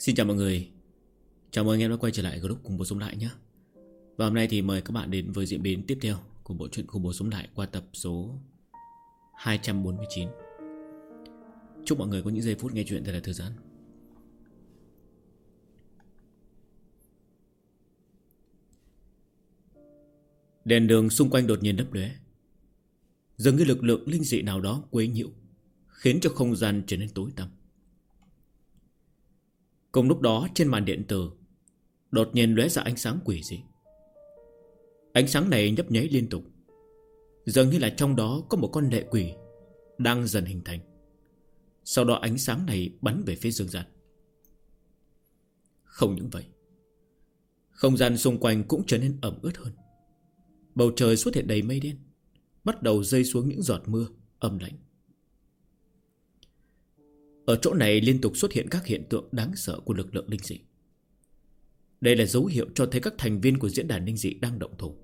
Xin chào mọi người. Chào mừng anh em đã quay trở lại group Khủng Bố Sống Lại nhé. Và hôm nay thì mời các bạn đến với diễn biến tiếp theo của bộ truyện Khủng Bố Sống Lại qua tập số 249. Chúc mọi người có những giây phút nghe chuyện thật là thư giãn. Đèn đường xung quanh đột nhiên lấp lóe, dường như lực lượng linh dị nào đó quấy nhiễu, khiến cho không gian trở nên tối tăm. Cùng lúc đó trên màn điện tử đột nhiên lóe ra ánh sáng quỷ dị. Ánh sáng này nhấp nháy liên tục, dường như là trong đó có một con lệ quỷ đang dần hình thành. Sau đó ánh sáng này bắn về phía Dương Gian. Không những vậy, không gian xung quanh cũng trở nên ẩm ướt hơn. Bầu trời xuất hiện đầy mây đen, bắt đầu rơi xuống những giọt mưa âm lãnh. Ở chỗ này liên tục xuất hiện các hiện tượng đáng sợ của lực lượng linh dị. Đây là dấu hiệu cho thấy các thành viên của diễn đàn linh dị đang động thủ.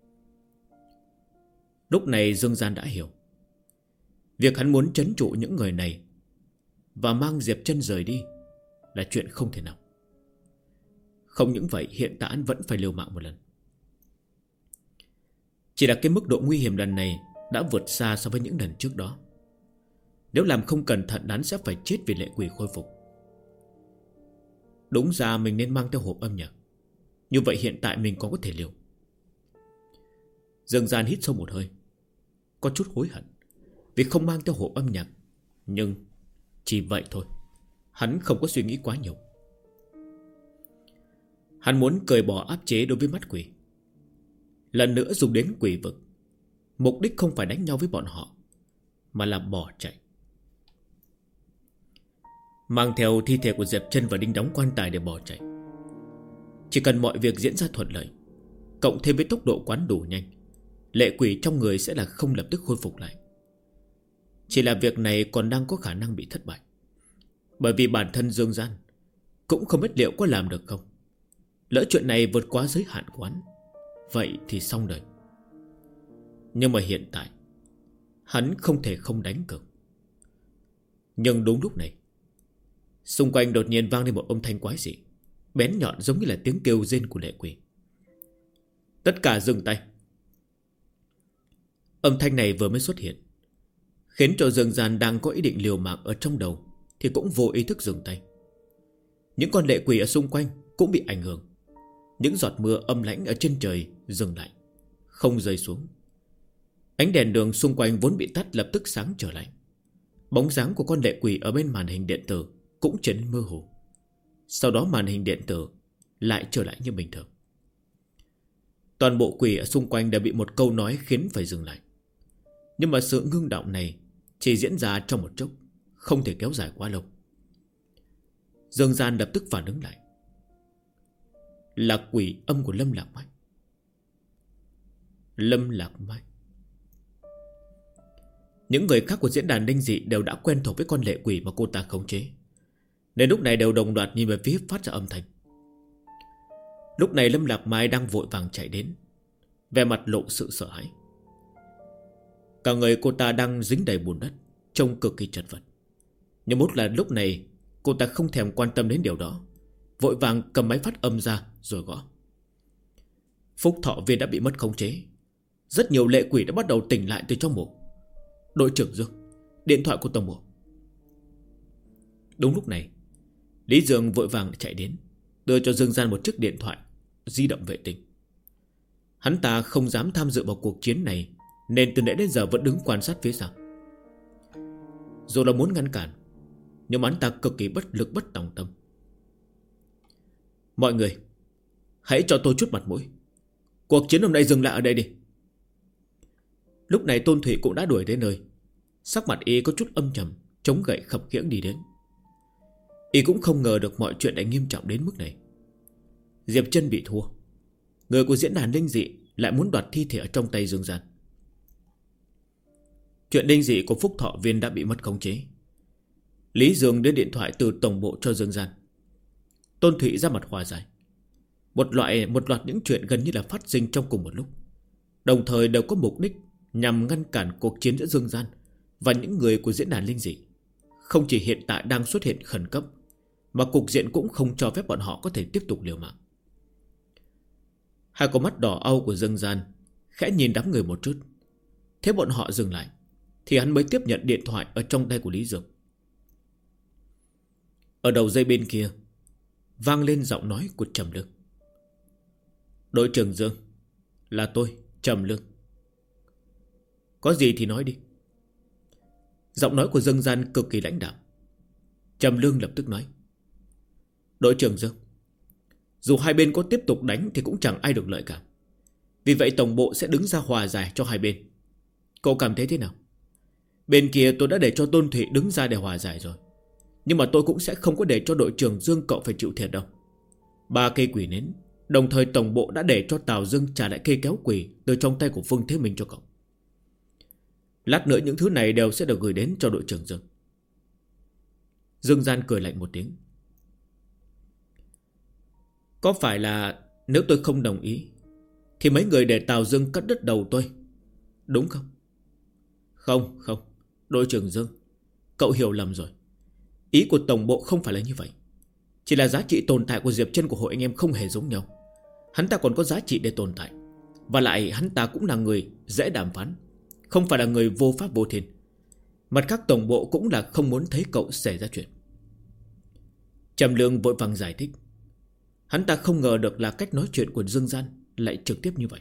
Lúc này Dương Gian đã hiểu, việc hắn muốn trấn trụ những người này và mang Diệp Chân rời đi là chuyện không thể nào. Không những vậy, hiện tại hắn vẫn phải liều mạng một lần. Chỉ là cái mức độ nguy hiểm lần này đã vượt xa so với những lần trước đó. Nếu làm không cẩn thận, hắn sẽ phải chết vì lệ quỷ khôi phục. Đúng ra mình nên mang theo hộp âm nhạc, như vậy hiện tại mình còn có thể liều. Dương Gian hít sâu một hơi, có chút hối hận vì không mang theo hộp âm nhạc. Nhưng chỉ vậy thôi, hắn không có suy nghĩ quá nhiều. Hắn muốn cởi bỏ áp chế đối với mắt quỷ, lần nữa dùng đến quỷ vực. Mục đích không phải đánh nhau với bọn họ, mà là bỏ chạy. Mang theo thi thể của Diệp Chân và đinh đóng quan tài để bỏ chạy. Chỉ cần mọi việc diễn ra thuận lợi, cộng thêm với tốc độ quán đủ nhanh, lệ quỷ trong người sẽ là không lập tức khôi phục lại. Chỉ là việc này còn đang có khả năng bị thất bại, bởi vì bản thân Dương Gian cũng không biết liệu có làm được không. Lỡ chuyện này vượt quá giới hạn của hắn, vậy thì xong đời. Nhưng mà hiện tại hắn không thể không đánh cược. Nhưng đúng lúc này, xung quanh đột nhiên vang lên một âm thanh quái dị, bén nhọn giống như là tiếng kêu rên của lệ quỷ. Tất cả dừng tay. Âm thanh này vừa mới xuất hiện, khiến cho Dương Gian đang có ý định liều mạng ở trong đầu thì cũng vô ý thức dừng tay. Những con lệ quỷ ở xung quanh cũng bị ảnh hưởng. Những giọt mưa âm lãnh ở trên trời dừng lại, không rơi xuống. Ánh đèn đường xung quanh vốn bị tắt lập tức sáng trở lại. Bóng dáng của con lệ quỷ ở bên màn hình điện tử cũng trở nên mơ hồ. Sau đó màn hình điện tử lại trở lại như bình thường. Toàn bộ quỷ ở xung quanh đã bị một câu nói khiến phải dừng lại. Nhưng mà sự ngưng động này chỉ diễn ra trong một chốc, không thể kéo dài quá lâu. Dương Gian lập tức phản ứng lại. Là quỷ âm của Lâm Lạc Mai. Lâm Lạc Mai. Những người khác của diễn đàn linh dị đều đã quen thuộc với con lệ quỷ mà cô ta khống chế, nên lúc này đều đồng loạt nhìn về phía phát ra âm thanh. Lúc này Lâm Lạc Mai đang vội vàng chạy đến, vẻ mặt lộ sự sợ hãi. Cả người cô ta đang dính đầy bùn đất, trông cực kỳ chật vật. Nhưng mốt là lúc này cô ta không thèm quan tâm đến điều đó, vội vàng cầm máy phát âm ra rồi gõ. Phúc Thọ Viên đã bị mất khống chế, rất nhiều lệ quỷ đã bắt đầu tỉnh lại từ trong mộ. Đội trưởng Dương, điện thoại của tổng bộ. Đúng lúc này, Lý Dương vội vàng chạy đến, đưa cho Dương Gian một chiếc điện thoại di động vệ tinh. Hắn ta không dám tham dự vào cuộc chiến này, nên từ nãy đến giờ vẫn đứng quan sát phía sau. Dù là muốn ngăn cản, nhưng hắn ta cực kỳ bất lực bất tòng tâm. Mọi người, hãy cho tôi chút mặt mũi. Cuộc chiến hôm nay dừng lại ở đây đi. Lúc này Tôn Thụy cũng đã đuổi đến nơi. Sắc mặt y có chút âm trầm, chống gậy khập khiễng đi đến. Y cũng không ngờ được mọi chuyện lại nghiêm trọng đến mức này. Diệp Chân bị thua, người của diễn đàn linh dị lại muốn đoạt thi thể ở trong tay Dương Gian. Chuyện linh dị của Phúc Thọ Viên đã bị mất khống chế. Lý Dương đưa điện thoại từ tổng bộ cho Dương Gian. Tôn Thụy ra mặt hòa giải. Một loạt những chuyện gần như là phát sinh trong cùng một lúc, đồng thời đều có mục đích nhằm ngăn cản cuộc chiến giữa Dương Gian và những người của diễn đàn linh dị. Không chỉ hiện tại đang xuất hiện khẩn cấp, mà cục diện cũng không cho phép bọn họ có thể tiếp tục liều mạng. Hai con mắt đỏ au của Dương Gian khẽ nhìn đám người một chút. Thế bọn họ dừng lại thì hắn mới tiếp nhận điện thoại ở trong tay của Lý Dương. Ở đầu dây bên kia vang lên giọng nói của Trầm Lương. Đội trưởng Dương, là tôi, Trầm Lương. Có gì thì nói đi. Giọng nói của Dương Gian cực kỳ lãnh đạm. Trầm Lương lập tức nói. Đội trưởng Dương, dù hai bên có tiếp tục đánh thì cũng chẳng ai được lợi cả. Vì vậy tổng bộ sẽ đứng ra hòa giải cho hai bên. Cậu cảm thấy thế nào? Bên kia tôi đã để cho Tôn Thụy đứng ra để hòa giải rồi, nhưng mà tôi cũng sẽ không có để cho đội trưởng Dương cậu phải chịu thiệt đâu. 3 cây quỷ nến. Đồng thời tổng bộ đã để cho Tào Dương trả lại cây kéo quỷ từ trong tay của Phương Thế Minh cho cậu. Lát nữa những thứ này đều sẽ được gửi đến cho đội trưởng Dương. Dương Gian cười lạnh một tiếng. Có phải là nếu tôi không đồng ý thì mấy người để Tào Dương cắt đứt đầu tôi, đúng không? Không, đội trưởng Dương, cậu hiểu lầm rồi. Ý của tổng bộ không phải là như vậy. Chỉ là giá trị tồn tại của Diệp Chân của hội anh em không hề giống nhau. Hắn ta còn có giá trị để tồn tại. Và lại hắn ta cũng là người dễ đàm phán, không phải là người vô pháp vô thiên. Mặt khác tổng bộ cũng là không muốn thấy cậu xảy ra chuyện. Trầm Lương vội vàng giải thích. Hắn ta không ngờ được là cách nói chuyện của Dương Gian lại trực tiếp như vậy.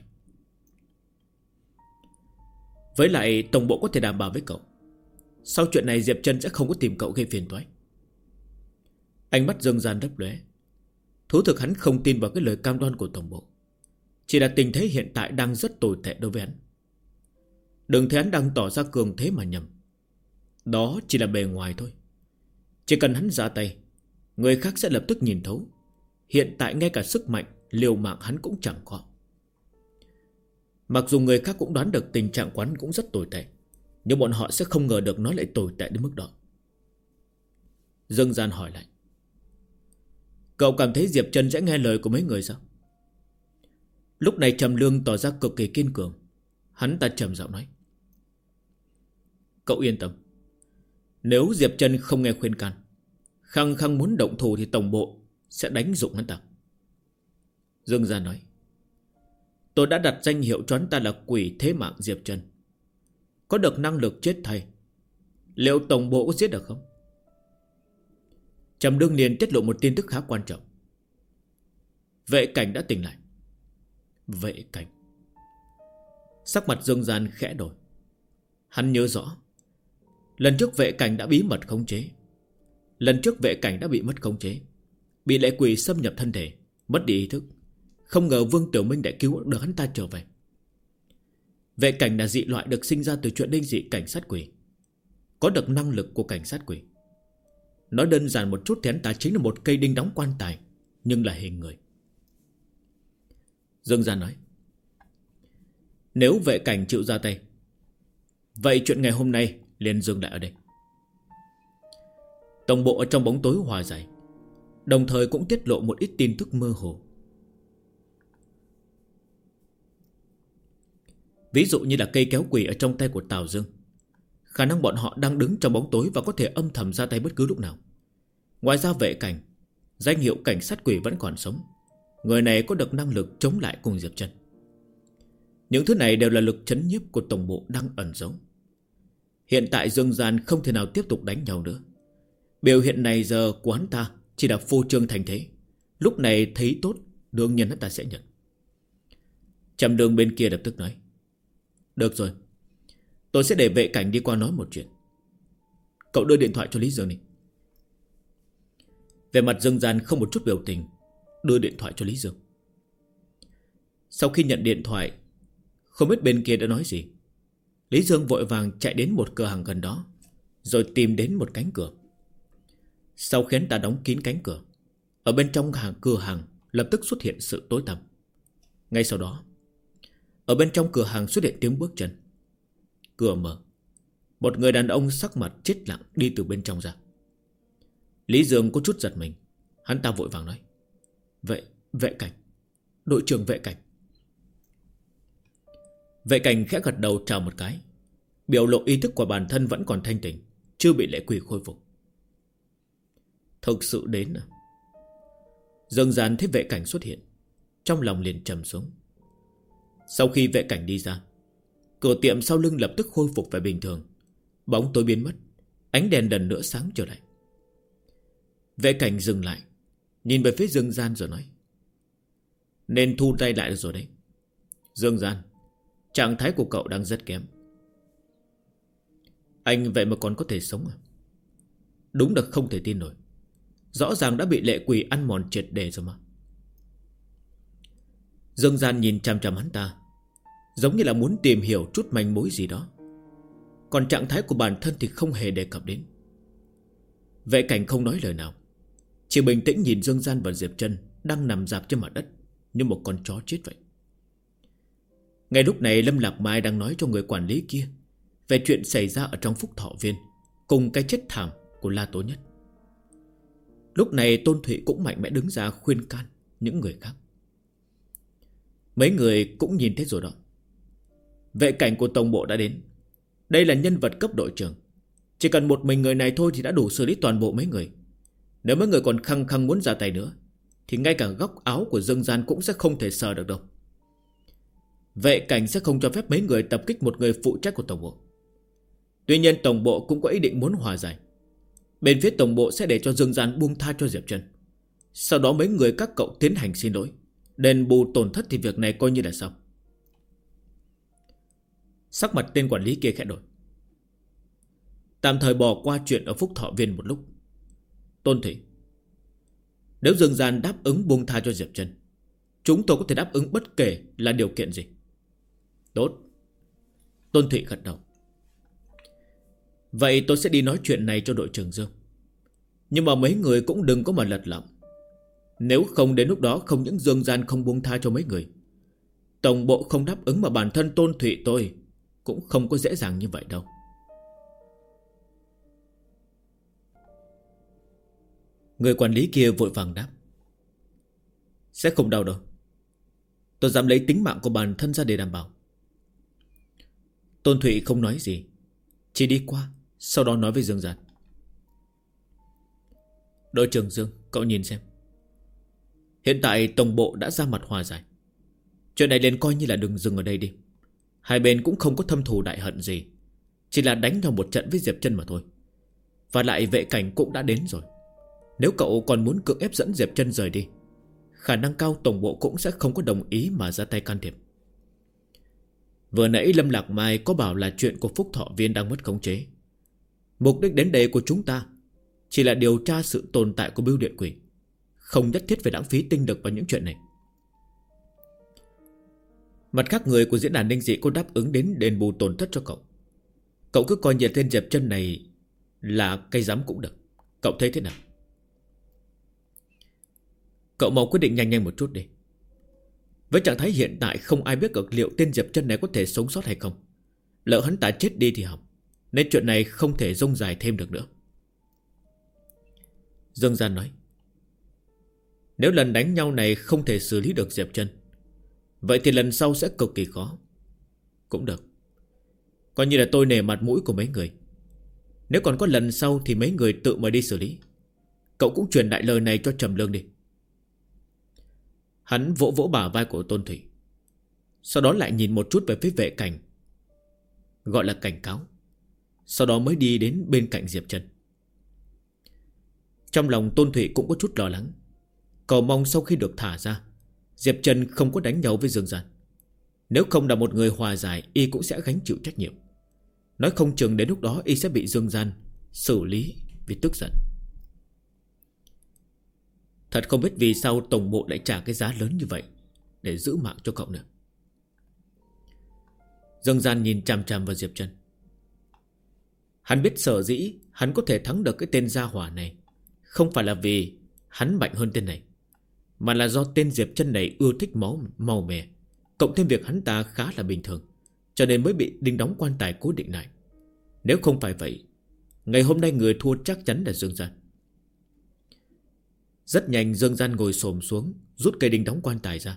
Với lại tổng bộ có thể đảm bảo với cậu, sau chuyện này Diệp Chân sẽ không có tìm cậu gây phiền toái. Ánh mắt Dương Gian lấp lóe. Thú thực hắn không tin vào cái lời cam đoan của tổng bộ. Chỉ là tình thế hiện tại đang rất tồi tệ đối với hắn. Đừng thấy hắn đang tỏ ra cường thế mà nhầm. Đó chỉ là bề ngoài thôi. Chỉ cần hắn ra tay, người khác sẽ lập tức nhìn thấu. Hiện tại ngay cả sức mạnh liều mạng hắn cũng chẳng có. Mặc dù người khác cũng đoán được tình trạng quán cũng rất tồi tệ, nhưng bọn họ sẽ không ngờ được nó lại tồi tệ đến mức đó. Dương Gian hỏi lại. Cậu cảm thấy Diệp Chân sẽ nghe lời của mấy người sao? Lúc này Trầm Lương tỏ ra cực kỳ kiên cường. Hắn ta trầm giọng nói. Cậu yên tâm. Nếu Diệp Chân không nghe khuyên can, khăng khăng muốn động thủ thì tổng bộ sẽ đánh dụng hắn ta. Dương Gian nói. Tôi đã đặt danh hiệu cho hắn ta là quỷ thế mạng Diệp Chân. Có được năng lực chết thay. Liệu tổng bộ có giết được không? Trầm Lương liền tiết lộ một tin tức khá quan trọng. Vệ Cảnh đã tỉnh lại. Vệ Cảnh. Sắc mặt Dương Gian khẽ đổi. Hắn nhớ rõ lần trước Vệ Cảnh đã bí mật khống chế. Lần trước Vệ Cảnh đã bị mất khống chế, bị lệ quỷ xâm nhập thân thể, mất đi ý thức. Không ngờ Vương Tiểu Minh đã cứu được hắn ta trở về. Vệ Cảnh là dị loại được sinh ra từ chuyện linh dị cảnh sát quỷ, có được năng lực của cảnh sát quỷ. Nói đơn giản một chút thì hắn ta chính là một cây đinh đóng quan tài, nhưng là hình người. Dương Gian nói. Nếu Vệ Cảnh chịu ra tay, vậy chuyện ngày hôm nay liền dừng lại ở đây. Tổng bộ ở trong bóng tối hòa giải, đồng thời cũng tiết lộ một ít tin tức mơ hồ. Ví dụ như là cây kéo quỷ ở trong tay của Tào Dương. Khả năng bọn họ đang đứng trong bóng tối và có thể âm thầm ra tay bất cứ lúc nào. Ngoài ra Vệ Cảnh, danh hiệu cảnh sát quỷ vẫn còn sống. Người này có được năng lực chống lại cùng Diệp Chân. Những thứ này đều là lực trấn nhiếp của tổng bộ đang ẩn giấu. Hiện tại Dương Gian không thể nào tiếp tục đánh nhau nữa. Biểu hiện này giờ của hắn ta chỉ là phô trương thành thế. Lúc này thấy tốt, đương nhiên hắn ta sẽ nhận. Trầm Đường bên kia lập tức nói. Được rồi, tôi sẽ để Vệ Cảnh đi qua nói một chuyện. Cậu đưa điện thoại cho Lý Dương đi. Về mặt Dương Gian không một chút biểu tình, đưa điện thoại cho Lý Dương. Sau khi nhận điện thoại, không biết bên kia đã nói gì, Lý Dương vội vàng chạy đến một cửa hàng gần đó, rồi tìm đến một cánh cửa. Sau khi hắn ta đóng kín cánh cửa, ở bên trong cửa hàng lập tức xuất hiện sự tối tăm. Ngay sau đó, ở bên trong cửa hàng xuất hiện tiếng bước chân. Cửa mở, một người đàn ông sắc mặt chết lặng đi từ bên trong ra. Lý Dương có chút giật mình. Hắn ta vội vàng nói. Vệ Cảnh, đội trưởng Vệ Cảnh. Vệ Cảnh khẽ gật đầu chào một cái, biểu lộ ý thức của bản thân vẫn còn thanh tỉnh, chưa bị lệ quỷ khôi phục. Thực sự đến à? Dương Gian thấy vệ cảnh xuất hiện, trong lòng liền trầm xuống. Sau khi vệ cảnh đi ra, cửa tiệm sau lưng lập tức khôi phục về bình thường. Bóng tối biến mất, ánh đèn lần nữa sáng trở lại. Vệ cảnh dừng lại, nhìn về phía Dương Gian rồi nói: nên thu tay lại được rồi đấy. Dương Gian, trạng thái của cậu đang rất kém. Anh vậy mà còn có thể sống à? Đúng là không thể tin nổi. Rõ ràng đã bị lệ quỷ ăn mòn triệt để rồi mà. Dương Gian nhìn chằm chằm hắn ta, giống như là muốn tìm hiểu chút manh mối gì đó. Còn trạng thái của bản thân thì không hề đề cập đến. Vệ cảnh không nói lời nào, chỉ bình tĩnh nhìn Dương Gian và Diệp Trân đang nằm rạp trên mặt đất như một con chó chết vậy. Ngay lúc này Lâm Lạc Mai đang nói cho người quản lý kia về chuyện xảy ra ở trong Phúc Thọ Viên, cùng cái chết thảm của La Tố Nhất. Lúc này Tôn Thụy cũng mạnh mẽ đứng ra khuyên can những người khác. Mấy người cũng nhìn thấy rồi đó. Vệ cảnh của tổng bộ đã đến. Đây là nhân vật cấp đội trưởng. Chỉ cần một mình người này thôi thì đã đủ xử lý toàn bộ mấy người. Nếu mấy người còn khăng khăng muốn ra tay nữa thì ngay cả góc áo của Dương Gian cũng sẽ không thể sờ được đâu. Vệ cảnh sẽ không cho phép mấy người tập kích một người phụ trách của tổng bộ. Tuy nhiên tổng bộ cũng có ý định muốn hòa giải. Bên phía tổng bộ sẽ để cho Dương Gian buông tha cho Diệp Trân. Sau đó mấy người các cậu tiến hành xin lỗi, đền bù tổn thất thì việc này coi như là xong. Sắc mặt tên quản lý kia khẽ đổi. Tạm thời bỏ qua chuyện ở Phúc Thọ Viên một lúc. Tôn Thủy, nếu Dương Gian đáp ứng buông tha cho Diệp Trân, chúng tôi có thể đáp ứng bất kể là điều kiện gì. Tốt. Tôn Thụy gật đầu. Vậy tôi sẽ đi nói chuyện này cho đội trưởng Dương. Nhưng mà mấy người cũng đừng có mà lật lọng. Nếu không đến lúc đó không những Dương Gian không buông tha cho mấy người, tổng bộ không đáp ứng mà bản thân Tôn Thụy tôi cũng không có dễ dàng như vậy đâu. Người quản lý kia vội vàng đáp: sẽ không đau đâu. Tôi dám lấy tính mạng của bản thân ra để đảm bảo. Tôn Thụy không nói gì, chỉ đi qua, sau đó nói với Dương Gian: đội trưởng Dương, cậu nhìn xem. Hiện tại tổng bộ đã ra mặt hòa giải. Chuyện này nên coi như là đừng dừng ở đây đi. Hai bên cũng không có thâm thù đại hận gì, chỉ là đánh nhau một trận với Diệp Trân mà thôi. Và lại vệ cảnh cũng đã đến rồi. Nếu cậu còn muốn cưỡng ép dẫn Diệp Trân rời đi, khả năng cao tổng bộ cũng sẽ không có đồng ý mà ra tay can thiệp. Vừa nãy Lâm Lạc Mai có bảo là chuyện của Phúc Thọ Viên đang mất khống chế. Mục đích đến đây của chúng ta chỉ là điều tra sự tồn tại của bưu điện quỷ, không nhất thiết phải lãng phí tinh lực vào những chuyện này. Mặt khác, người của diễn đàn Ninh Dị có đáp ứng đến đền bù tổn thất cho cậu. Cậu cứ coi như tên Diệp Trân này là cây giám cũng được. Cậu thấy thế nào? Cậu mau quyết định nhanh nhanh một chút đi. Với trạng thái hiện tại không ai biết được liệu tên Diệp Trân này có thể sống sót hay không. Lỡ hắn ta chết đi thì hỏng, nên chuyện này không thể rông dài thêm được nữa. Dương Gian nói: nếu lần đánh nhau này không thể xử lý được Diệp Trân, vậy thì lần sau sẽ cực kỳ khó. Cũng được, coi như là tôi nể mặt mũi của mấy người. Nếu còn có lần sau thì mấy người tự mà đi xử lý. Cậu cũng truyền đại lời này cho Trầm Lương đi. Hắn vỗ vỗ bả vai của Tôn Thủy, sau đó lại nhìn một chút về phía vệ cảnh, gọi là cảnh cáo. Sau đó mới đi đến bên cạnh Diệp Trân. Trong lòng Tôn Thủy cũng có chút lo lắng, cầu mong sau khi được thả ra, Diệp Trân không có đánh nhau với Dương Gian. Nếu không là một người hòa giải, y cũng sẽ gánh chịu trách nhiệm. Nói không chừng đến lúc đó y sẽ bị Dương Gian xử lý vì tức giận. Thật không biết vì sao tổng bộ lại trả cái giá lớn như vậy để giữ mạng cho cậu nữa. Dương Gian nhìn chằm chằm vào Diệp Trân. Hắn biết sở dĩ hắn có thể thắng được cái tên gia hỏa này không phải là vì hắn mạnh hơn tên này, mà là do tên Diệp Trân này ưa thích máu màu mè, cộng thêm việc hắn ta khá là bình thường, cho nên mới bị đinh đóng quan tài cố định lại. Nếu không phải vậy, ngày hôm nay người thua chắc chắn là Dương Gian. Rất nhanh Dương Gian ngồi xổm xuống, rút cây đinh đóng quan tài ra.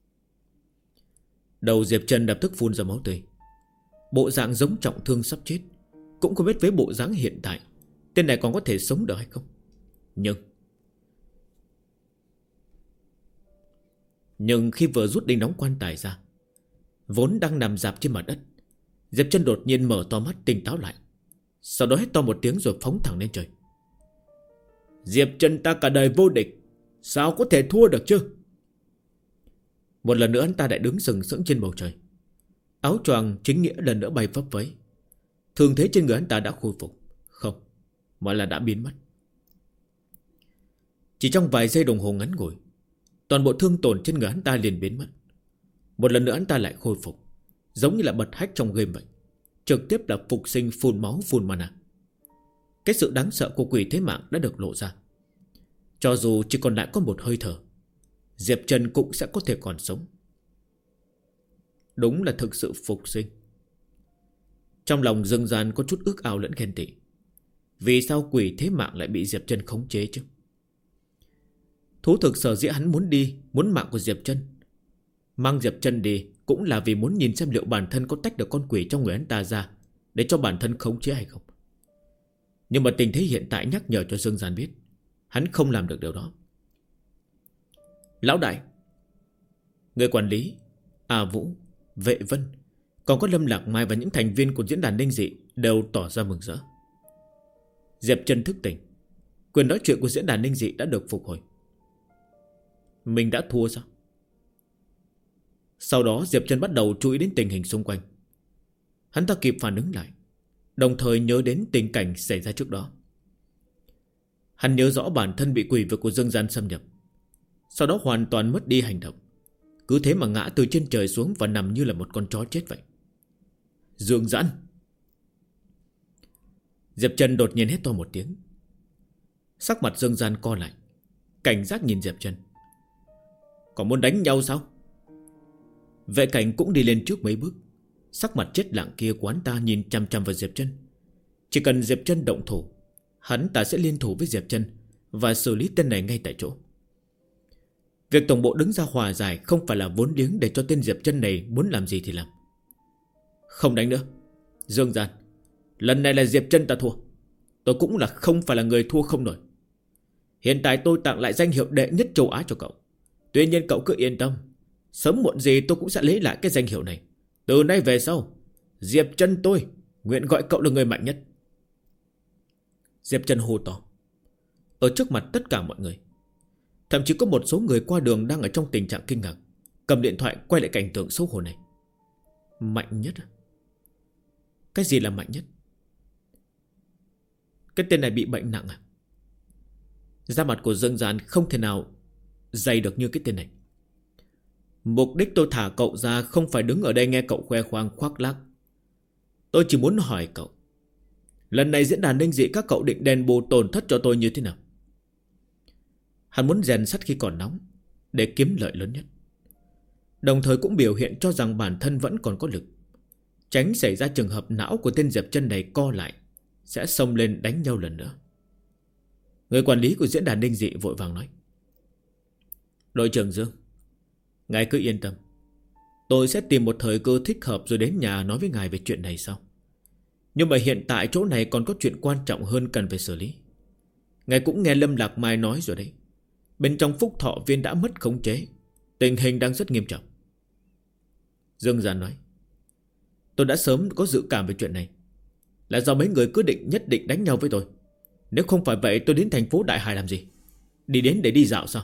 Đầu Diệp Trân lập tức phun ra máu tươi, bộ dạng giống trọng thương sắp chết. Cũng không biết với bộ dáng hiện tại tên này còn có thể sống được hay không. Nhưng khi vừa rút đinh đóng quan tài ra, vốn đang nằm rạp trên mặt đất, Diệp Chân đột nhiên mở to mắt tỉnh táo lại. Sau đó hét to một tiếng rồi phóng thẳng lên trời. Diệp Chân ta cả đời vô địch, sao có thể thua được chứ? Một lần nữa hắn ta lại đứng sừng sững trên bầu trời. Áo choàng chính nghĩa lần nữa bay phấp phới. Thương thế trên người hắn ta đã khôi phục. Không, mà là đã biến mất. Chỉ trong vài giây đồng hồ ngắn ngủi, toàn bộ thương tổn trên người hắn ta liền biến mất. Một lần nữa hắn ta lại khôi phục, giống như là bật hack trong game vậy, trực tiếp là phục sinh phun máu phun mana. Cái sự đáng sợ của quỷ thế mạng đã được lộ ra. Cho dù chỉ còn lại có một hơi thở, Diệp Chân cũng sẽ có thể còn sống. Đúng là thực sự phục sinh. Trong lòng Dương Gian có chút ước ao lẫn ghen tị. Vì sao quỷ thế mạng lại bị Diệp Chân khống chế chứ? Thú thực sở dĩ hắn muốn đi, muốn mạng của Diệp Chân, mang Diệp Chân đi cũng là vì muốn nhìn xem liệu bản thân có tách được con quỷ trong người hắn ta ra, để cho bản thân khống chế hay không. Nhưng mà tình thế hiện tại nhắc nhở cho Dương Gian biết hắn không làm được điều đó. Lão đại, người quản lý, Vũ, Vệ Vân, còn có Lâm Lạc Mai và những thành viên của diễn đàn linh dị đều tỏ ra mừng rỡ. Diệp Chân thức tỉnh, quyền nói chuyện của diễn đàn linh dị đã được phục hồi. Mình đã thua sao? Sau đó Diệp Chân bắt đầu chú ý đến tình hình xung quanh. Hắn ta kịp phản ứng lại, đồng thời nhớ đến tình cảnh xảy ra trước đó. Hắn nhớ rõ bản thân bị quỷ vực của Dương Gian xâm nhập, sau đó hoàn toàn mất đi hành động, cứ thế mà ngã từ trên trời xuống và nằm như là một con chó chết vậy. Dương Gian! Diệp Chân đột nhiên hét to một tiếng. Sắc mặt Dương Gian co lại, cảnh giác nhìn Diệp Chân. Còn muốn đánh nhau sao? Vệ Cảnh cũng đi lên trước mấy bước. Sắc mặt chết lặng kia của hắn ta nhìn chằm chằm vào Diệp Chân. Chỉ cần Diệp Chân động thủ, hắn ta sẽ liên thủ với Diệp Chân và xử lý tên này ngay tại chỗ. Việc tổng bộ đứng ra hòa giải không phải là vốn liếng để cho tên Diệp Chân này muốn làm gì thì làm. Không đánh nữa, Dương Gian, lần này là Diệp Chân ta thua. Tôi cũng là không phải là người thua không nổi. Hiện tại tôi tặng lại danh hiệu đệ nhất châu Á cho cậu. Tuy nhiên cậu cứ yên tâm, sớm muộn gì tôi cũng sẽ lấy lại cái danh hiệu này. Từ nay về sau, Diệp Chân tôi nguyện gọi cậu là người mạnh nhất. Diệp Chân hô to ở trước mặt tất cả mọi người. Thậm chí có một số người qua đường đang ở trong tình trạng kinh ngạc, cầm điện thoại quay lại cảnh tượng xấu hổ này. Mạnh nhất à? Cái gì là mạnh nhất? Cái tên này bị bệnh nặng à? Da mặt của Dương Gian không thể nào dày được như cái tên này. Mục đích tôi thả cậu ra không phải đứng ở đây nghe cậu khoe khoang khoác lác. Tôi chỉ muốn hỏi cậu, lần này diễn đàn linh dị các cậu định đền bù tổn thất cho tôi như thế nào? Hắn muốn rèn sắt khi còn nóng, để kiếm lợi lớn nhất. Đồng thời cũng biểu hiện cho rằng bản thân vẫn còn có lực, tránh xảy ra trường hợp não của tên Diệp Chân này co lại, sẽ xông lên đánh nhau lần nữa. Người quản lý của diễn đàn linh dị vội vàng nói: Đội trưởng Dương, ngài cứ yên tâm, tôi sẽ tìm một thời cơ thích hợp rồi đến nhà nói với ngài về chuyện này sau. Nhưng mà hiện tại chỗ này còn có chuyện quan trọng hơn cần phải xử lý. Ngài cũng nghe Lâm Lạc Mai nói rồi đấy, bên trong Phúc Thọ Viên đã mất khống chế, tình hình đang rất nghiêm trọng. Dương Gian nói: Tôi đã sớm có dự cảm về chuyện này, là do mấy người cứ nhất định đánh nhau với tôi. Nếu không phải vậy tôi đến thành phố Đại Hải làm gì? Đi đến để đi dạo sao?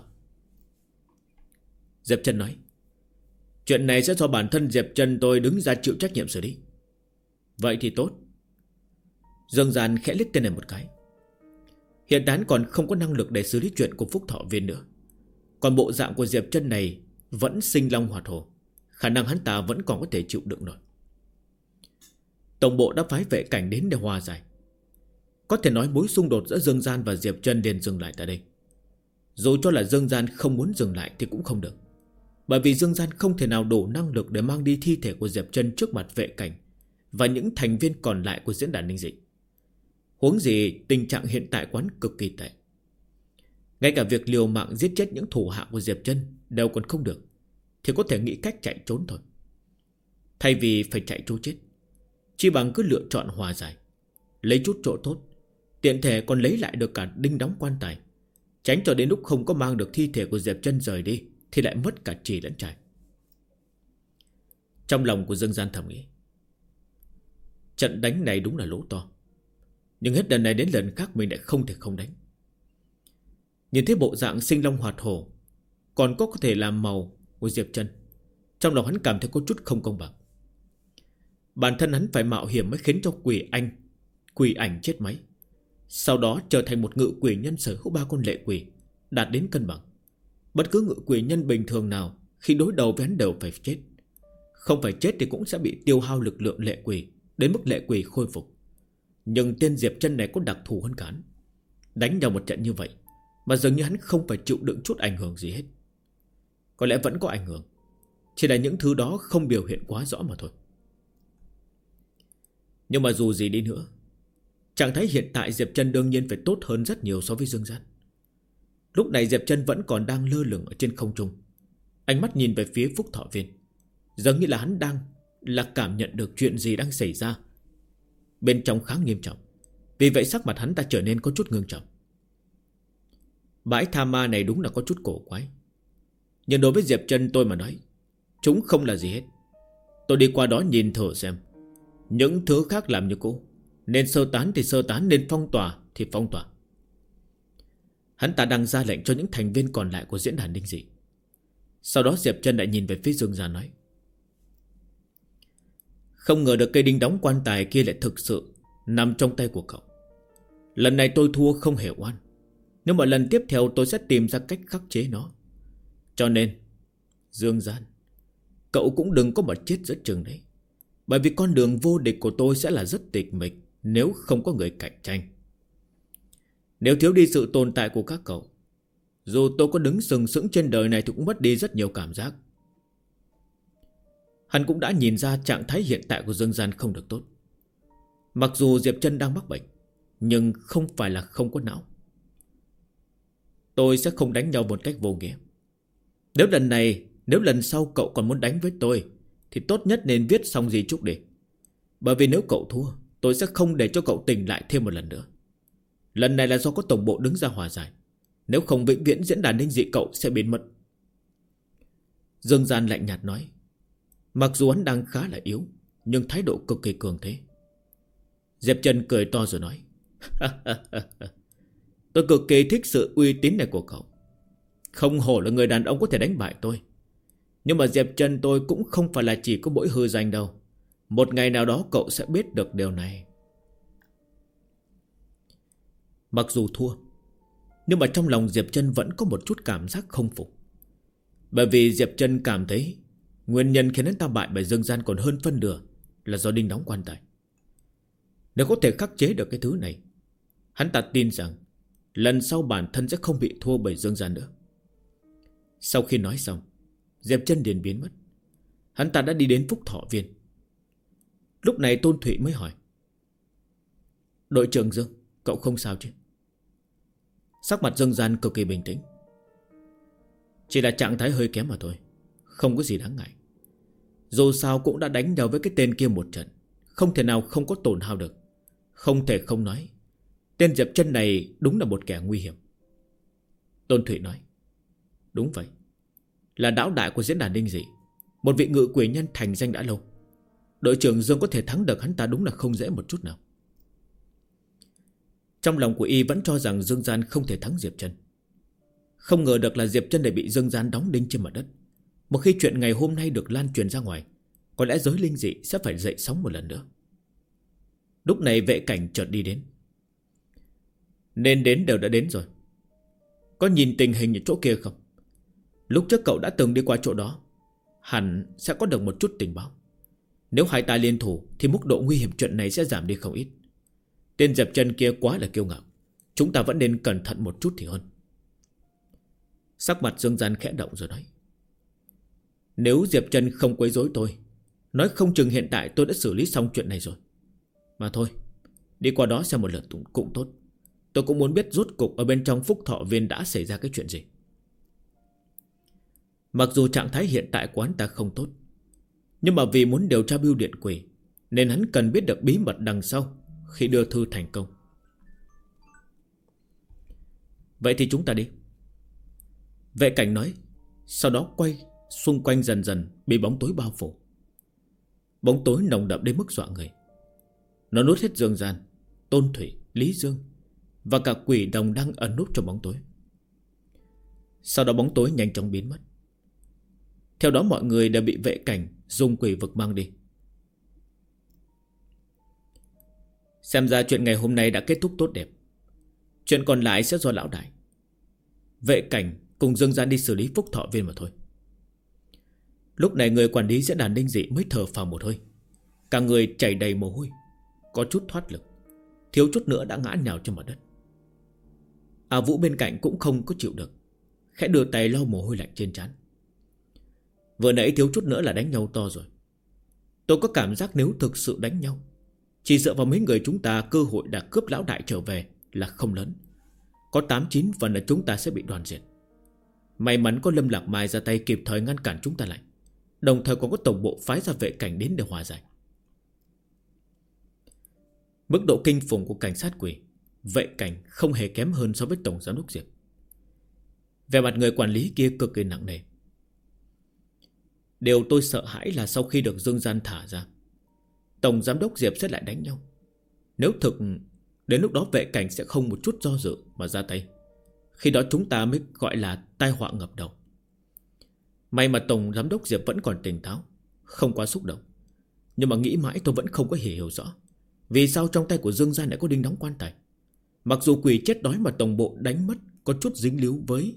Diệp Chân nói: Chuyện này sẽ do bản thân Diệp Chân tôi đứng ra chịu trách nhiệm xử lý. Vậy thì tốt. Dương Gian khẽ liếc tên này một cái. Hiện tại còn không có năng lực để xử lý chuyện của Phúc Thọ Viên nữa. Còn bộ dạng của Diệp Chân này vẫn sinh long hoạt hổ, khả năng hắn ta vẫn còn có thể chịu đựng nổi. Tổng bộ đã phái Vệ Cảnh đến để hòa giải. Có thể nói mối xung đột giữa Dương Gian và Diệp Chân liền dừng lại tại đây. Dù cho là Dương Gian không muốn dừng lại thì cũng không được, bởi vì Dương Gian không thể nào đủ năng lực để mang đi thi thể của Diệp Chân trước mặt Vệ Cảnh và những thành viên còn lại của diễn đàn linh dị. Huống gì tình trạng hiện tại quán cực kỳ tệ, ngay cả việc liều mạng giết chết những thủ hạ của Diệp Chân đều còn không được, thì có thể nghĩ cách chạy trốn thôi. Thay vì phải chạy trốn chết, chỉ bằng cứ lựa chọn hòa giải, lấy chút chỗ tốt, tiện thể còn lấy lại được cả đinh đóng quan tài, Tránh cho đến lúc không có mang được thi thể của Diệp Chân rời đi thì lại mất cả trì lẫn trải. Trong lòng của Dương Gian thầm nghĩ, trận đánh này đúng là lỗ to, nhưng hết lần này đến lần khác mình lại không thể không đánh. Nhìn thấy bộ dạng sinh long hoạt hổ, còn có thể làm màu của Diệp Chân, trong lòng hắn cảm thấy có chút không công bằng. Bản thân hắn phải mạo hiểm mới khiến cho quỷ ảnh chết máy, sau đó trở thành một ngự quỷ nhân sở hữu 3 con lệ quỷ, đạt đến cân bằng. Bất cứ ngự quỷ nhân bình thường nào khi đối đầu với hắn đều phải chết. Không phải chết thì cũng sẽ bị tiêu hao lực lượng lệ quỷ, đến mức lệ quỷ khôi phục. Nhưng tên Diệp Chân này có đặc thù hơn cả hắn. Đánh nhau một trận như vậy mà dường như hắn không phải chịu đựng chút ảnh hưởng gì hết. Có lẽ vẫn có ảnh hưởng, chỉ là những thứ đó không biểu hiện quá rõ mà thôi. Nhưng mà dù gì đi nữa, trạng thái hiện tại Diệp Chân đương nhiên phải tốt hơn rất nhiều so với Dương Gian. Lúc này Diệp Chân vẫn còn đang lơ lửng ở trên không trung, ánh mắt nhìn về phía Phúc Thọ Viên, giống như là hắn đang cảm nhận được chuyện gì đang xảy ra bên trong khá nghiêm trọng. Vì vậy sắc mặt hắn ta trở nên có chút ngưng trọng. Bãi tha ma này đúng là có chút cổ quái, nhưng đối với Diệp Chân tôi mà nói, chúng không là gì hết. Tôi đi qua đó nhìn thử xem, những thứ khác làm như cũ, nên sơ tán thì sơ tán, nên phong tỏa thì phong tỏa. Hắn ta đang ra lệnh cho những thành viên còn lại của diễn đàn linh dị. Sau đó Diệp Chân lại nhìn về phía Dương Gian nói, không ngờ được cây đinh đóng quan tài kia lại thực sự nằm trong tay của cậu. Lần này tôi thua không hề oan, nhưng mà lần tiếp theo tôi sẽ tìm ra cách khắc chế nó. Cho nên Dương Gian, cậu cũng đừng có mà chết giữa chừng đấy. Bởi vì con đường vô địch của tôi sẽ là rất tịch mịch nếu không có người cạnh tranh. Nếu thiếu đi sự tồn tại của các cậu, dù tôi có đứng sừng sững trên đời này thì cũng mất đi rất nhiều cảm giác. Hắn cũng đã nhìn ra trạng thái hiện tại của Dương Gian không được tốt. Mặc dù Diệp Chân đang mắc bệnh, nhưng không phải là không có não. Tôi sẽ không đánh nhau một cách vô nghĩa. Nếu lần sau cậu còn muốn đánh với tôi thì tốt nhất nên viết xong di chúc đi. Bởi vì nếu cậu thua, tôi sẽ không để cho cậu tỉnh lại thêm một lần nữa. Lần này là do có tổng bộ đứng ra hòa giải, nếu không vĩnh viễn diễn đàn linh dị cậu sẽ biến mất. Dương Gian lạnh nhạt nói. Mặc dù hắn đang khá là yếu, nhưng thái độ cực kỳ cường thế. Diệp Chân cười to rồi nói, tôi cực kỳ thích sự uy tín này của cậu. Không hổ là người đàn ông có thể đánh bại tôi. Nhưng mà Diệp Chân tôi cũng không phải là chỉ có mỗi hư danh đâu. Một ngày nào đó cậu sẽ biết được điều này. Mặc dù thua, nhưng mà trong lòng Diệp Chân vẫn có một chút cảm giác không phục. Bởi vì Diệp Chân cảm thấy nguyên nhân khiến hắn ta bại bởi Dương Gian còn hơn phân nửa là do đinh đóng quan tài. Nếu có thể khắc chế được cái thứ này, hắn ta tin rằng lần sau bản thân sẽ không bị thua bởi Dương Gian nữa. Sau khi nói xong, Diệp Chân liền biến mất. Hắn ta đã đi đến Phúc Thọ Viên. Lúc này Tôn Thụy mới hỏi, đội trưởng Dương, cậu không sao chứ? Sắc mặt Dương Gian cực kỳ bình tĩnh. Chỉ là trạng thái hơi kém mà thôi, không có gì đáng ngại. Dù sao cũng đã đánh nhau với cái tên kia một trận, không thể nào không có tổn hao được. Không thể không nói, tên Diệp Chân này đúng là một kẻ nguy hiểm. Tôn Thụy nói, đúng vậy, là lão đại của diễn đàn linh dị, một vị ngự quỷ nhân thành danh đã lâu. Đội trưởng Dương có thể thắng được hắn ta đúng là không dễ một chút nào. Trong lòng của y vẫn cho rằng Dương Gian không thể thắng Diệp Chân. Không ngờ được là Diệp Chân lại bị Dương Gian đóng đinh trên mặt đất. Một khi chuyện ngày hôm nay được lan truyền ra ngoài, có lẽ giới linh dị sẽ phải dậy sóng một lần nữa. Lúc này vệ cảnh chợt đi đến. Nên đến đều đã đến rồi. Có nhìn tình hình ở chỗ kia không? Lúc trước cậu đã từng đi qua chỗ đó, hẳn sẽ có được một chút tình báo. Nếu hai ta liên thủ thì mức độ nguy hiểm chuyện này sẽ giảm đi không ít. Tên Diệp Chân kia quá là kiêu ngạo, chúng ta vẫn nên cẩn thận một chút thì hơn. Sắc mặt Dương Gian khẽ động rồi nói, nếu Diệp Chân không quấy rối tôi, nói không chừng hiện tại tôi đã xử lý xong chuyện này rồi. Mà thôi, đi qua đó xem một lượt cũng tốt. Tôi cũng muốn biết rốt cục ở bên trong Phúc Thọ Viên đã xảy ra cái chuyện gì. Mặc dù trạng thái hiện tại của hắn ta không tốt, nhưng mà vì muốn điều tra bưu điện quỷ, nên hắn cần biết được bí mật đằng sau khi đưa thư thành công. Vậy thì chúng ta đi. Vệ Cảnh nói. Sau đó quay xung quanh dần dần bị bóng tối bao phủ. Bóng tối nồng đậm đến mức dọa người. Nó nuốt hết Dương Gian, Tôn Thủy, Lý Dương và cả quỷ đồng đang ẩn núp trong bóng tối. Sau đó bóng tối nhanh chóng biến mất. Theo đó mọi người đều bị Vệ Cảnh dùng quỷ vực mang đi. Xem ra chuyện ngày hôm nay đã kết thúc tốt đẹp. Chuyện còn lại sẽ do lão đại. Vệ Cảnh cùng Dương Gian đi xử lý Phúc Thọ Viên mà thôi. Lúc này người quản lý diễn đàn linh dị mới thở phào một hơi. Cả người chảy đầy mồ hôi, có chút thoát lực, thiếu chút nữa đã ngã nhào trên mặt đất. Vũ bên cạnh cũng không có chịu được, khẽ đưa tay lau mồ hôi lạnh trên trán. Vừa nãy thiếu chút nữa là đánh nhau to rồi. Tôi có cảm giác nếu thực sự đánh nhau, chỉ dựa vào mấy người chúng ta, cơ hội đã cướp lão đại trở về là không lớn. Có 8-9 phần là chúng ta sẽ bị đoàn diệt. May mắn có Lâm Lạc Mai ra tay kịp thời ngăn cản chúng ta lại, đồng thời còn có tổng bộ phái ra Vệ Cảnh đến để hòa giải. Mức độ kinh khủng của cảnh sát quỷ, Vệ Cảnh không hề kém hơn so với tổng giám đốc Diệp. Về mặt người quản lý kia cực kỳ nặng nề. Điều tôi sợ hãi là sau khi được Dương Gian thả ra, tổng giám đốc Diệp sẽ lại đánh nhau. Nếu thực, đến lúc đó Vệ Cảnh sẽ không một chút do dự mà ra tay. Khi đó chúng ta mới gọi là tai họa ngập đầu. May mà tổng giám đốc Diệp vẫn còn tỉnh táo, không quá xúc động. Nhưng mà nghĩ mãi tôi vẫn không có hiểu rõ vì sao trong tay của Dương Gian lại có đinh đóng quan tài. Mặc dù quỷ chết đói mà tổng bộ đánh mất có chút dính líu với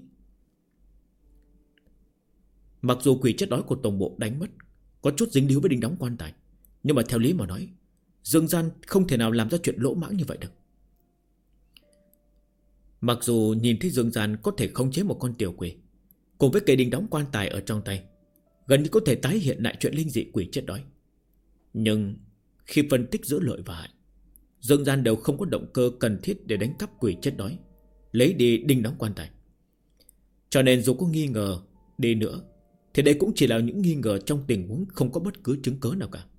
Mặc dù quỷ chết đói của tổng bộ đánh mất có chút dính líu với đinh đóng quan tài, nhưng mà theo lý mà nói, Dương Gian không thể nào làm ra chuyện lỗ mãng như vậy được. Mặc dù nhìn thấy Dương Gian có thể khống chế một con tiểu quỷ cùng với cây đinh đóng quan tài ở trong tay, gần như có thể tái hiện lại chuyện linh dị quỷ chết đói, nhưng khi phân tích giữa lợi và hại, Dương Gian đều không có động cơ cần thiết để đánh cắp quỷ chết đói, lấy đi đinh đóng quan tài. Cho nên dù có nghi ngờ đi nữa thì đây cũng chỉ là những nghi ngờ trong tình huống không có bất cứ chứng cớ nào cả.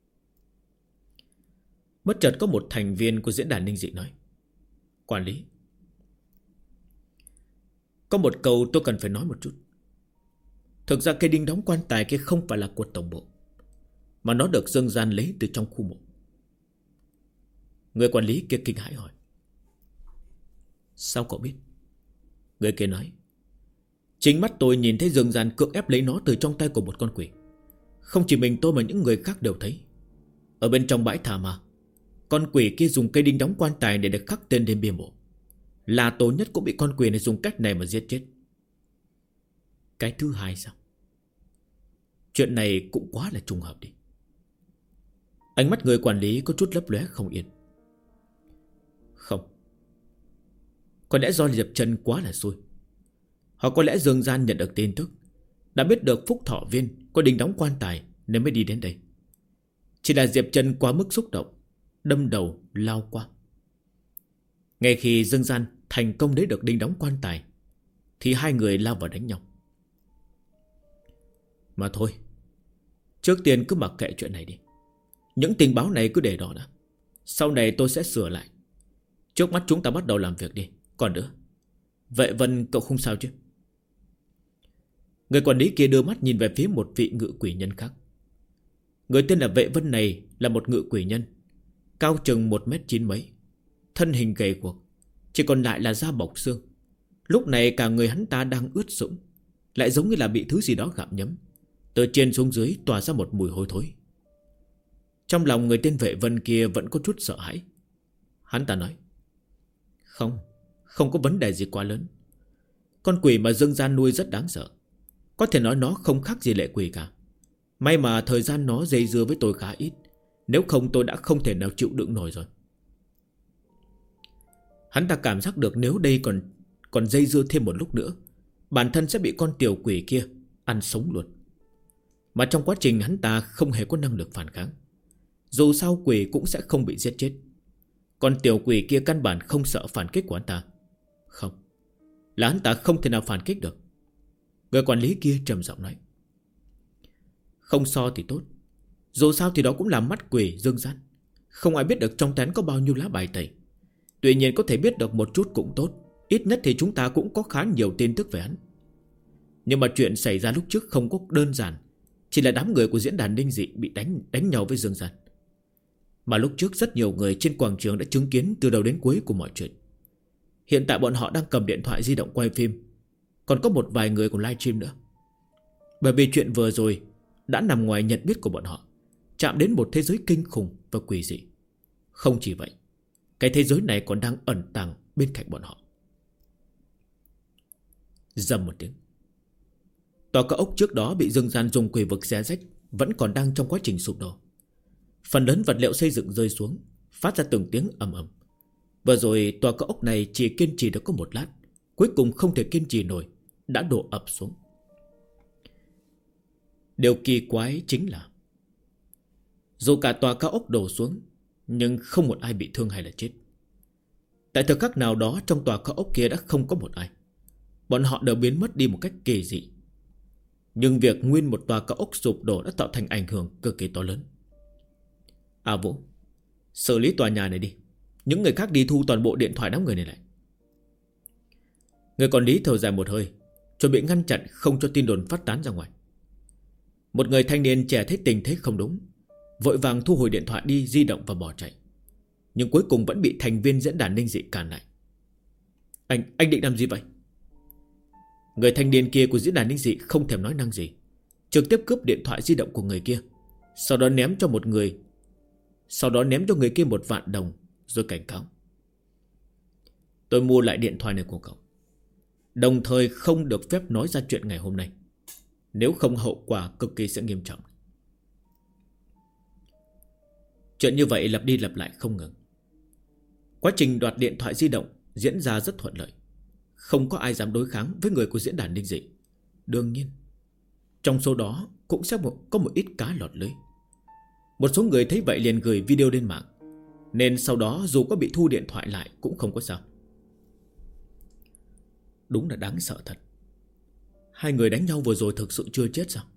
Bất chợt có một thành viên của diễn đàn linh dị nói: Quản lý, có một câu tôi cần phải nói một chút. Thực ra cây đinh đóng quan tài kia không phải là của tổng bộ, mà nó được Dương Gian lấy từ trong khu mộ. Người quản lý kia kinh hãi hỏi: Sao cậu biết? Người kia nói: Chính mắt tôi nhìn thấy Dương Gian cưỡng ép lấy nó từ trong tay của một con quỷ. Không chỉ mình tôi mà những người khác đều thấy. Ở bên trong bãi thả ma, con quỷ kia dùng cây đinh đóng quan tài để được khắc tên lên bia mộ. Là Tổ Nhất cũng bị con quỷ này dùng cách này mà giết chết. Cái thứ hai sao? Chuyện này cũng quá là trùng hợp đi. Ánh mắt người quản lý có chút lấp lóe không yên. Không, có lẽ do Diệp Trần quá là xui. Hoặc có lẽ Dương Gian nhận được tin tức, đã biết được Phúc Thọ Viên có đinh đóng quan tài nên mới đi đến đây. Chỉ là Diệp Trần quá mức xúc động, đâm đầu lao qua. Ngay khi Dương Gian thành công lấy được đinh đóng quan tài thì hai người lao vào đánh nhau. Mà thôi, trước tiên cứ mặc kệ chuyện này đi. Những tình báo này cứ để đó đã. Sau này tôi sẽ sửa lại. Trước mắt chúng ta bắt đầu làm việc đi. Còn nữa, Vệ Vân cậu không sao chứ? Người quản lý kia đưa mắt nhìn về phía một vị ngự quỷ nhân khác. Người tên là Vệ Vân này là một ngự quỷ nhân, cao chừng 1m9 mấy, thân hình gầy guộc, chỉ còn lại là da bọc xương. Lúc này cả người hắn ta đang ướt sũng, lại giống như là bị thứ gì đó gặm nhấm. Từ trên xuống dưới tỏa ra một mùi hôi thối. Trong lòng người tên Vệ Vân kia vẫn có chút sợ hãi. Hắn ta nói: Không có vấn đề gì quá lớn. Con quỷ mà Dương Gian nuôi rất đáng sợ. Có thể nói nó không khác gì lệ quỷ cả. May mà thời gian nó dây dưa với tôi khá ít, nếu không tôi đã không thể nào chịu đựng nổi rồi. Hắn ta cảm giác được nếu đây còn dây dưa thêm một lúc nữa, bản thân sẽ bị con tiểu quỷ kia ăn sống luôn. Mà trong quá trình hắn ta không hề có năng lực phản kháng. Dù sao quỷ cũng sẽ không bị giết chết. Con tiểu quỷ kia căn bản không sợ phản kích của hắn ta. Không, là hắn ta không thể nào phản kích được. Người quản lý kia trầm giọng nói: Không so thì tốt. Dù sao thì đó cũng là mắt quỷ Dương Gian. Không ai biết được trong tén có bao nhiêu lá bài tẩy. Tuy nhiên có thể biết được một chút cũng tốt. Ít nhất thì chúng ta cũng có khá nhiều tin tức về hắn. Nhưng mà chuyện xảy ra lúc trước không có đơn giản. Chỉ là đám người của diễn đàn Ninh Dị bị đánh nhau với Dương Gian. Mà lúc trước rất nhiều người trên quảng trường đã chứng kiến từ đầu đến cuối của mọi chuyện. Hiện tại bọn họ đang cầm điện thoại di động quay phim. Còn có một vài người còn livestream nữa. Bởi vì chuyện vừa rồi đã nằm ngoài nhận biết của bọn họ, chạm đến một thế giới kinh khủng và quỷ dị. Không chỉ vậy, cái thế giới này còn đang ẩn tàng bên cạnh bọn họ. Rầm một tiếng, tòa cao ốc trước đó bị Dương Gian dùng quỷ vực xé rách vẫn còn đang trong quá trình sụp đổ. Phần lớn vật liệu xây dựng rơi xuống, phát ra từng tiếng ầm ầm. Vừa rồi tòa cao ốc này chỉ kiên trì được có một lát, cuối cùng không thể kiên trì nổi, đã đổ ập xuống. Điều kỳ quái chính là dù cả tòa cao ốc đổ xuống, nhưng không một ai bị thương hay là chết. Tại thời khắc nào đó trong tòa cao ốc kia đã không có một ai. Bọn họ đều biến mất đi một cách kỳ dị. Nhưng việc nguyên một tòa cao ốc sụp đổ đã tạo thành ảnh hưởng cực kỳ to lớn. À Vũ, xử lý tòa nhà này đi. Những người khác đi thu toàn bộ điện thoại đám người này lại. Người quản lý thở dài một hơi, chuẩn bị ngăn chặn không cho tin đồn phát tán ra ngoài. Một người thanh niên trẻ thấy tình thế không đúng, vội vàng thu hồi điện thoại đi di động và bỏ chạy. Nhưng cuối cùng vẫn bị thành viên diễn đàn Ninh Dị cản lại. Anh định làm gì vậy? Người thanh niên kia của diễn đàn Ninh Dị không thèm nói năng gì, trực tiếp cướp điện thoại di động của người kia, sau đó ném cho người kia 1.000.000 đồng, rồi cảnh cáo: tôi mua lại điện thoại này của cậu, đồng thời không được phép nói ra chuyện ngày hôm nay, nếu không hậu quả cực kỳ sẽ nghiêm trọng. Chuyện như vậy lặp đi lặp lại không ngừng. Quá trình đoạt điện thoại di động diễn ra rất thuận lợi. Không có ai dám đối kháng với người của diễn đàn Ninh Dị. Đương nhiên, trong số đó cũng sẽ có một ít cá lọt lưới. Một số người thấy vậy liền gửi video lên mạng, nên sau đó dù có bị thu điện thoại lại cũng không có sao. Đúng là đáng sợ thật. Hai người đánh nhau vừa rồi thực sự chưa chết sao?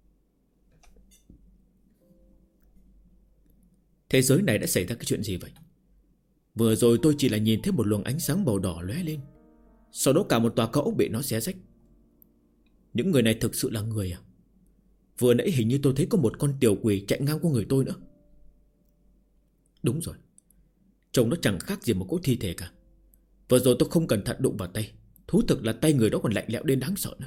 Thế giới này đã xảy ra cái chuyện gì vậy? Vừa rồi tôi chỉ là nhìn thấy một luồng ánh sáng màu đỏ lóe lên, sau đó cả một tòa cao ốc bị nó xé rách. Những người này thực sự là người à? Vừa nãy hình như tôi thấy có một con tiểu quỷ chạy ngang qua người tôi nữa. Đúng rồi, trông nó chẳng khác gì một cỗ thi thể cả. Vừa rồi tôi không cẩn thận đụng vào tay. Thú thực là tay người đó còn lạnh lẽo đến đáng sợ nữa.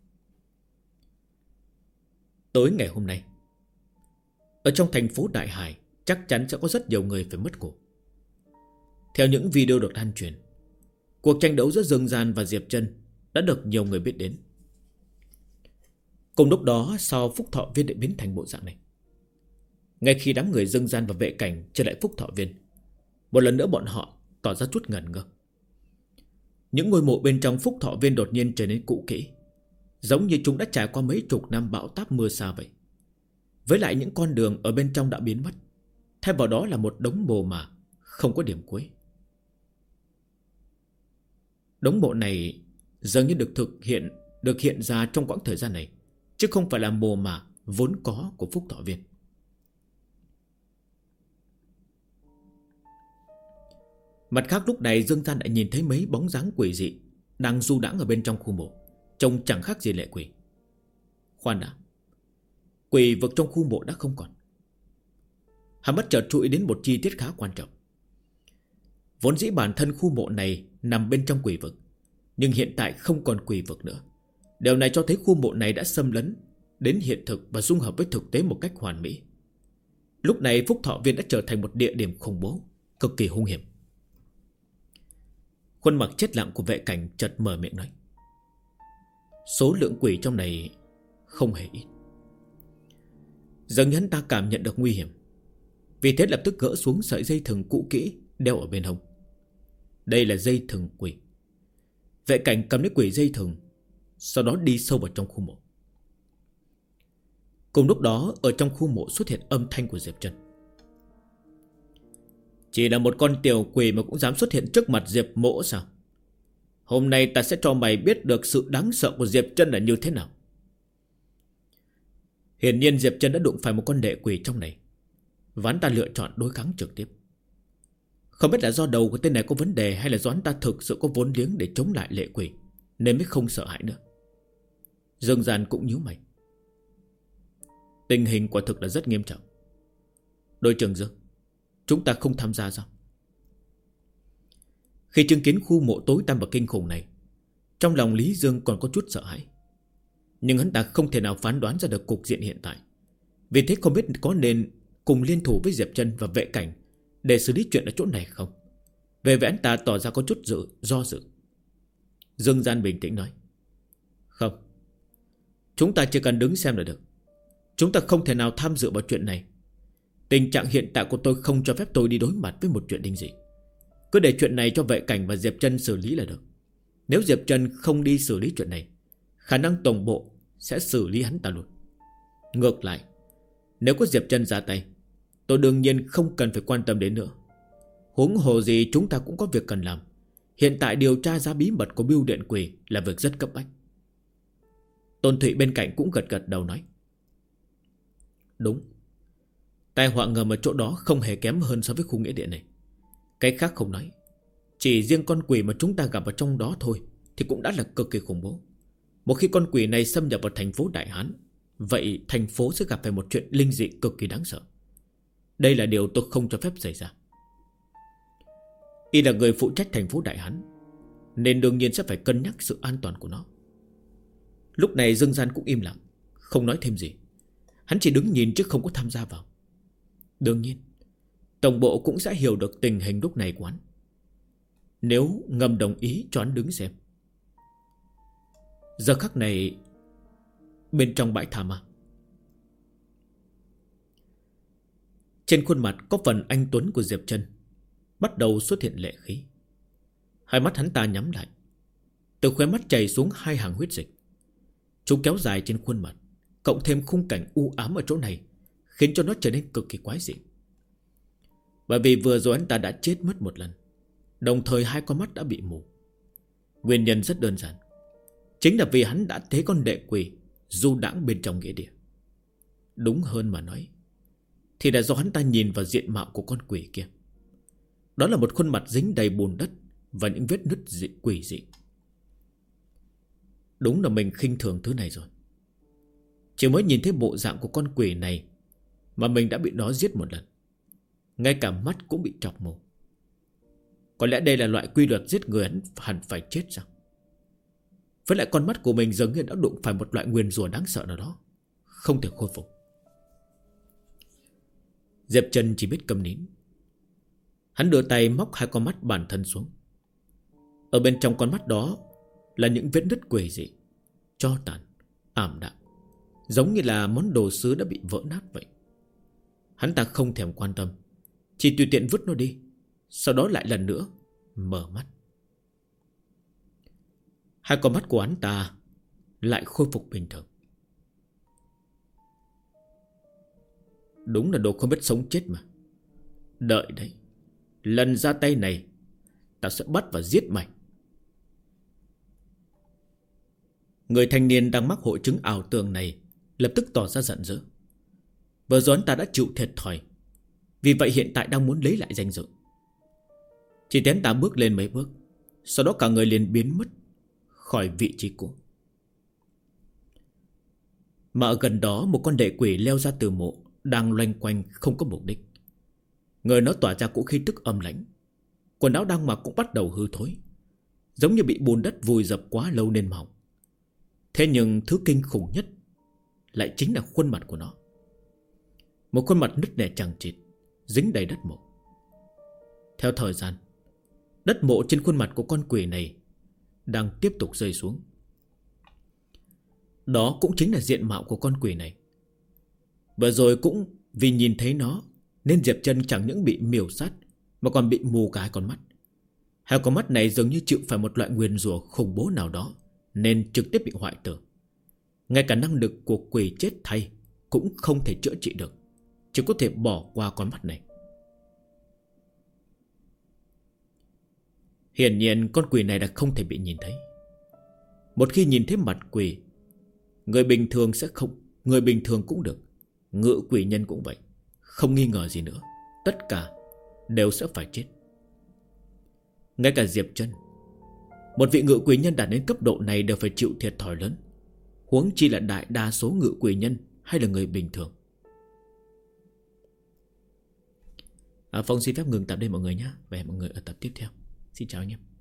Tối ngày hôm nay, ở trong thành phố Đại Hải chắc chắn sẽ có rất nhiều người phải mất cổ. Theo những video được lan truyền, cuộc tranh đấu giữa Dương Gian và Diệp Trân đã được nhiều người biết đến. Cùng lúc đó, sao Phúc Thọ Viên lại biến thành bộ dạng này? Ngay khi đám người Dương Gian và vệ cảnh trở lại Phúc Thọ Viên, một lần nữa bọn họ tỏ ra chút ngẩn ngơ. Những ngôi mộ bên trong Phúc Thọ Viên đột nhiên trở nên cũ kỹ, giống như chúng đã trải qua mấy chục năm bão táp mưa xa vậy. Với lại những con đường ở bên trong đã biến mất, thay vào đó là một đống mồ mả không có điểm cuối. Đống mộ này dường như được hiện ra trong quãng thời gian này, chứ không phải là mồ mả vốn có của Phúc Thọ Viên. Mặt khác, lúc này Dương Gian đã nhìn thấy mấy bóng dáng quỷ dị đang du đãng ở bên trong khu mộ, trông chẳng khác gì lệ quỷ. Khoan đã, quỷ vực trong khu mộ đã không còn. Hắn bất chợt chú ý đến một chi tiết khá quan trọng. Vốn dĩ bản thân khu mộ này nằm bên trong quỷ vực, nhưng hiện tại không còn quỷ vực nữa. Điều này cho thấy khu mộ này đã xâm lấn đến hiện thực và dung hợp với thực tế một cách hoàn mỹ. Lúc này Phúc Thọ Viên đã trở thành một địa điểm khủng bố, cực kỳ hung hiểm. Khuôn mặt chết lặng của vệ cảnh chợt mở miệng nói: số lượng quỷ trong này không hề ít. Dường như hắn ta cảm nhận được nguy hiểm, vì thế lập tức gỡ xuống sợi dây thừng cũ kỹ đeo ở bên hông. Đây là dây thừng quỷ. Vệ cảnh cầm lấy quỷ dây thừng, sau đó đi sâu vào trong khu mộ. Cùng lúc đó, ở trong khu mộ xuất hiện âm thanh của Diệp Trân. Chỉ là một con tiểu quỷ mà cũng dám xuất hiện trước mặt Diệp Mỗ sao? Hôm nay ta sẽ cho mày biết được sự đáng sợ của Diệp Trân là như thế nào. Hiển nhiên Diệp Trân đã đụng phải một con lệ quỷ trong này, và hắn ta lựa chọn đối kháng trực tiếp. Không biết là do đầu của tên này có vấn đề, hay là do hắn ta thực sự có vốn liếng để chống lại lệ quỷ, nên mới không sợ hãi nữa. Dương Gian cũng nhíu mày. Tình hình quả thực là rất nghiêm trọng. Đội trưởng Dương, chúng ta không tham gia sao? Khi chứng kiến khu mộ tối tăm và kinh khủng này, trong lòng Lý Dương còn có chút sợ hãi. Nhưng hắn ta không thể nào phán đoán ra được cục diện hiện tại. Vì thế không biết có nên cùng liên thủ với Diệp Trân và vệ cảnh để xử lý chuyện ở chỗ này không. Về vẻ hắn ta tỏ ra có chút do dự. Dương Gian bình tĩnh nói: Không, chúng ta chỉ cần đứng xem là được. Chúng ta không thể nào tham dự vào chuyện này. Tình trạng hiện tại của tôi không cho phép tôi đi đối mặt với một chuyện đinh dị. Cứ để chuyện này cho vệ cảnh và Diệp Trân xử lý là được. Nếu Diệp Trân không đi xử lý chuyện này, khả năng tổng bộ sẽ xử lý hắn ta luôn. Ngược lại, nếu có Diệp Trân ra tay, tôi đương nhiên không cần phải quan tâm đến nữa. Huống hồ gì chúng ta cũng có việc cần làm. Hiện tại điều tra ra bí mật của Bưu Điện Quỷ là việc rất cấp bách. Tôn Thụy bên cạnh cũng gật gật đầu nói: Đúng, tai họa ngầm ở chỗ đó không hề kém hơn so với khu nghĩa địa này. Cái khác không nói, chỉ riêng con quỷ mà chúng ta gặp ở trong đó thôi thì cũng đã là cực kỳ khủng bố. Một khi con quỷ này xâm nhập vào thành phố Đại Hán, vậy thành phố sẽ gặp phải một chuyện linh dị cực kỳ đáng sợ. Đây là điều tôi không cho phép xảy ra. Y là người phụ trách thành phố Đại Hán, nên đương nhiên sẽ phải cân nhắc sự an toàn của nó. Lúc này Dương Gian cũng im lặng, không nói thêm gì. Hắn chỉ đứng nhìn chứ không có tham gia vào. Đương nhiên tổng bộ cũng sẽ hiểu được tình hình lúc này của hắn, nếu ngầm đồng ý cho hắn đứng xem. Giờ khắc này, bên trong bãi tha ma, trên khuôn mặt có phần anh tuấn của Diệp Trân bắt đầu xuất hiện lệ khí. Hai mắt hắn ta nhắm lại, từ khóe mắt chảy xuống hai hàng huyết dịch. Chúng kéo dài trên khuôn mặt, cộng thêm khung cảnh u ám ở chỗ này, khiến cho nó trở nên cực kỳ quái dị. Bởi vì vừa rồi hắn ta đã chết mất một lần, đồng thời hai con mắt đã bị mù. Nguyên nhân rất đơn giản, chính là vì hắn đã thấy con lệ quỷ du đãng bên trong nghĩa địa. Đúng hơn mà nói thì là do hắn ta nhìn vào diện mạo của con quỷ kia. Đó là một khuôn mặt dính đầy bùn đất và những vết nứt quỷ dị. Đúng là mình khinh thường thứ này rồi. Chỉ mới nhìn thấy bộ dạng của con quỷ này mà mình đã bị nó giết một lần. Ngay cả mắt cũng bị chọc mù. Có lẽ đây là loại quy luật giết người hẳn phải chết sao? Với lại con mắt của mình dường như đã đụng phải một loại nguyền rủa đáng sợ nào đó, không thể khôi phục. Diệp Trân chỉ biết câm nín. Hắn đưa tay móc hai con mắt bản thân xuống. Ở bên trong con mắt đó là những vết nứt quỷ dị, tro tàn, ảm đạm, giống như là món đồ sứ đã bị vỡ nát vậy. Hắn ta không thèm quan tâm, chỉ tùy tiện vứt nó đi, sau đó lại lần nữa mở mắt. Hai con mắt của hắn ta lại khôi phục bình thường. Đúng là đồ không biết sống chết mà. Đợi đấy, lần ra tay này ta sẽ bắt và giết mày. Người thanh niên đang mắc hội chứng ảo tưởng này lập tức tỏ ra giận dữ. Vừa rồi hắn ta đã chịu thiệt thòi, vì vậy hiện tại đang muốn lấy lại danh dự. Chỉ thấy hắn ta bước lên mấy bước, sau đó cả người liền biến mất khỏi vị trí cũ. Mà ở gần đó, một con lệ quỷ leo ra từ mộ, đang loanh quanh không có mục đích. Người nó tỏa ra cỗ khí tức âm lãnh, quần áo đang mặc cũng bắt đầu hư thối, giống như bị bùn đất vùi dập quá lâu nên mỏng. Thế nhưng thứ kinh khủng nhất lại chính là khuôn mặt của nó. Một khuôn mặt nứt nẻ chằng chịt, dính đầy đất mộ. Theo thời gian, đất mộ trên khuôn mặt của con quỷ này đang tiếp tục rơi xuống. Đó cũng chính là diện mạo của con quỷ này. Vừa rồi cũng vì nhìn thấy nó nên Diệp Trân chẳng những bị miểu sát mà còn bị mù cả hai con mắt. Hai con mắt này dường như chịu phải một loại nguyền rủa khủng bố nào đó, nên trực tiếp bị hoại tử. Ngay cả năng lực của quỷ chết thay cũng không thể chữa trị được, chỉ có thể bỏ qua con mắt này. Hiển nhiên con quỷ này đã không thể bị nhìn thấy. Một khi nhìn thấy mặt quỷ, người bình thường sẽ không, người bình thường cũng được, ngự quỷ nhân cũng vậy, không nghi ngờ gì nữa, tất cả đều sẽ phải chết. Ngay cả Diệp Trân, một vị ngự quỷ nhân đạt đến cấp độ này đều phải chịu thiệt thòi lớn, huống chi là đại đa số ngự quỷ nhân hay là người bình thường. Phong xin phép ngừng tập đây mọi người nhé. Và hẹn mọi người ở tập tiếp theo. Xin chào anh em.